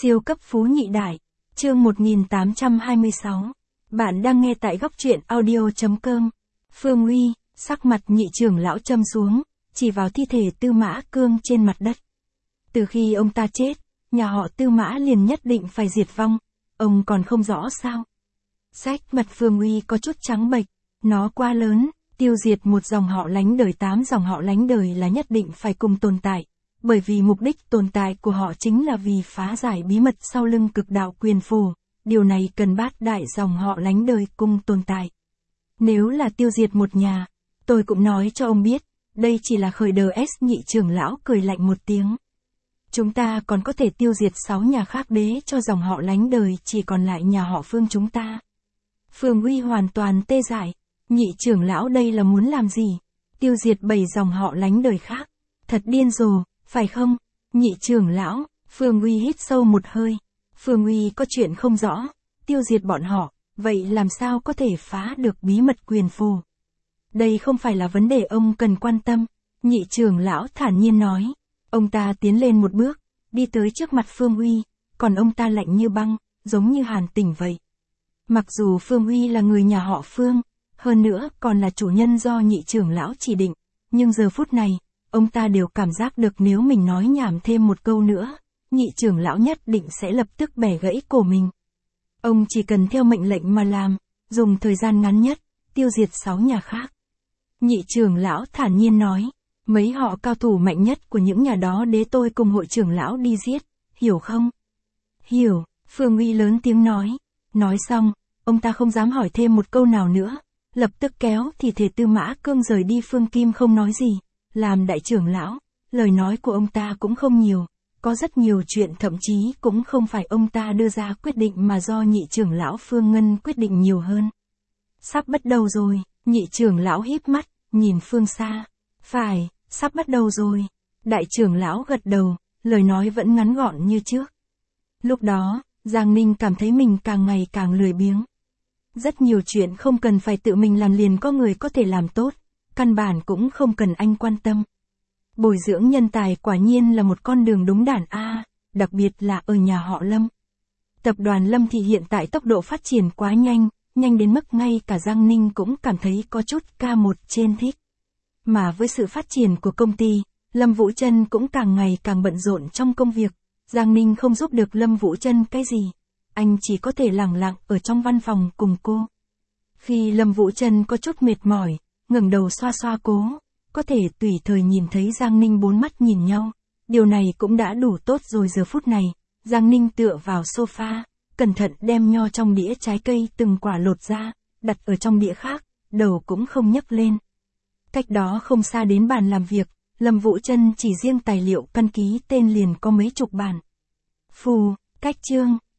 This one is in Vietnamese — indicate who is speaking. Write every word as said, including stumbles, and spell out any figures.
Speaker 1: Siêu cấp phú nhị đại, chương một nghìn tám trăm hai mươi sáu. Bạn đang nghe tại góc truyện audio chấm com. Phương Uy, sắc mặt nhị trưởng lão châm xuống, chỉ vào thi thể Tư Mã Cương trên mặt đất. Từ khi ông ta chết, nhà họ Tư Mã liền nhất định phải diệt vong, ông còn không rõ sao? Sách mặt Phương Uy có chút trắng bệch, nó quá lớn, tiêu diệt một dòng họ lánh đời, tám dòng họ lánh đời là nhất định phải cùng tồn tại. Bởi vì mục đích tồn tại của họ chính là vì phá giải bí mật sau lưng cực đạo quyền phù, điều này cần bát đại dòng họ lánh đời cùng tồn tại. Nếu là tiêu diệt một nhà, tôi cũng nói cho ông biết, đây chỉ là khởi đầu S. Nhị trưởng lão cười lạnh một tiếng. Chúng ta còn có thể tiêu diệt sáu nhà khác đế cho dòng họ lánh đời chỉ còn lại nhà họ Phương chúng ta. Phương Uy hoàn toàn tê dại, nhị trưởng lão đây là muốn làm gì? Tiêu diệt bảy dòng họ lánh đời khác, thật điên rồ. Phải không? Nhị trưởng lão, Phương Uy hít sâu một hơi. Phương Uy có chuyện không rõ, tiêu diệt bọn họ, vậy làm sao có thể phá được bí mật quyền phù? Đây không phải là vấn đề ông cần quan tâm, nhị trưởng lão thản nhiên nói. Ông ta tiến lên một bước, đi tới trước mặt Phương Uy, còn ông ta lạnh như băng, giống như Hàn Tỉnh vậy. Mặc dù Phương Uy là người nhà họ Phương, hơn nữa còn là chủ nhân do nhị trưởng lão chỉ định, nhưng giờ phút này, ông ta đều cảm giác được nếu mình nói nhảm thêm một câu nữa, nhị trưởng lão nhất định sẽ lập tức bẻ gãy cổ mình. Ông chỉ cần theo mệnh lệnh mà làm, dùng thời gian ngắn nhất, tiêu diệt sáu nhà khác. Nhị trưởng lão thản nhiên nói, mấy họ cao thủ mạnh nhất của những nhà đó đế tôi cùng hội trưởng lão đi giết, hiểu không? Hiểu, Phương Uy lớn tiếng nói. Nói xong, ông ta không dám hỏi thêm một câu nào nữa, lập tức kéo thi thể Tư Mã Cương rời đi. Phương Kim không nói gì. Làm đại trưởng lão, lời nói của ông ta cũng không nhiều, có rất nhiều chuyện thậm chí cũng không phải ông ta đưa ra quyết định mà do nhị trưởng lão Phương Ngân quyết định nhiều hơn. Sắp bắt đầu rồi, nhị trưởng lão híp mắt, nhìn phương xa. Phải, sắp bắt đầu rồi. Đại trưởng lão gật đầu, lời nói vẫn ngắn gọn như trước. Lúc đó, Giang Ninh cảm thấy mình càng ngày càng lười biếng. Rất nhiều chuyện không cần phải tự mình làm liền có người có thể làm tốt. Căn bản cũng không cần anh quan tâm. Bồi dưỡng nhân tài quả nhiên là một con đường đúng đắn a, à, đặc biệt là ở nhà họ Lâm. Tập đoàn Lâm thì hiện tại tốc độ phát triển quá nhanh, nhanh đến mức ngay cả Giang Ninh cũng cảm thấy có chút ca một trên thích. Mà với sự phát triển của công ty, Lâm Vũ Trân cũng càng ngày càng bận rộn trong công việc. Giang Ninh không giúp được Lâm Vũ Trân cái gì, anh chỉ có thể lẳng lặng ở trong văn phòng cùng cô. Khi Lâm Vũ Trân có chút mệt mỏi, ngẩng đầu xoa xoa cố, có thể tùy thời nhìn thấy Giang Ninh bốn mắt nhìn nhau, điều này cũng đã đủ tốt rồi. Giờ phút này, Giang Ninh tựa vào sofa, cẩn thận đem nho trong đĩa trái cây từng quả lột ra, đặt ở trong đĩa khác, đầu cũng không nhấc lên. Cách đó không xa đến bàn làm việc, Lâm Vũ Trân chỉ riêng tài liệu căn ký tên liền có mấy chục bản. Phù, cách chương,